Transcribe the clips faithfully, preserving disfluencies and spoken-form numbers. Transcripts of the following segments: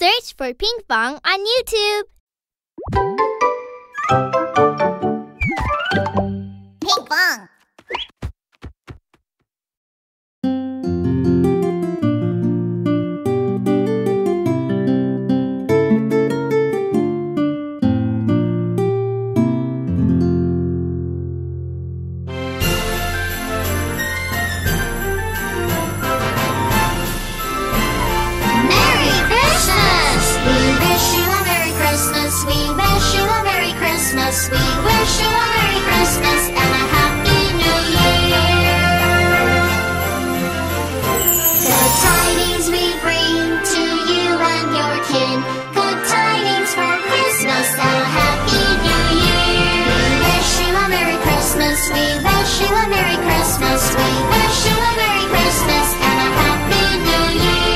Search for Pinkfong on YouTube. Pinkfong. We wish you a Merry Christmas and a Happy New Year. Good tidings we bring to you and your kin. Good tidings for Christmas and a Happy New Year. We wish you a Merry Christmas. We wish you a Merry Christmas. We wish you a Merry Christmas and a Happy New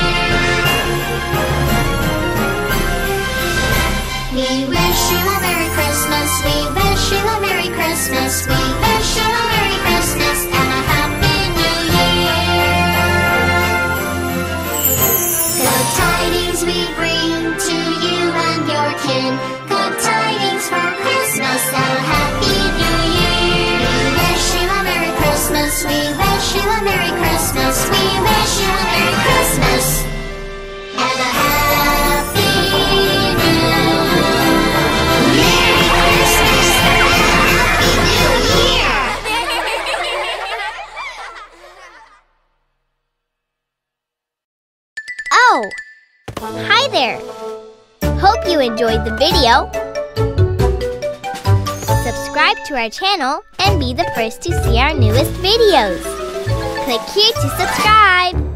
Year. We wish you a Merry Christmas. We wish you a Merry Christmas. We wish you a Merry Christmas and a Happy New Year. Good tidings we bring to you and your kin. Good tidings for Christmas and a Happy New Year. We wish you a Merry Christmas. We wish you a Merry Christmas. We wish you a Merry Christmas and a Happy New Year. Oh! Hi there! Hope you enjoyed the video. Subscribe to our channel and be the first to see our newest videos. Click here to subscribe.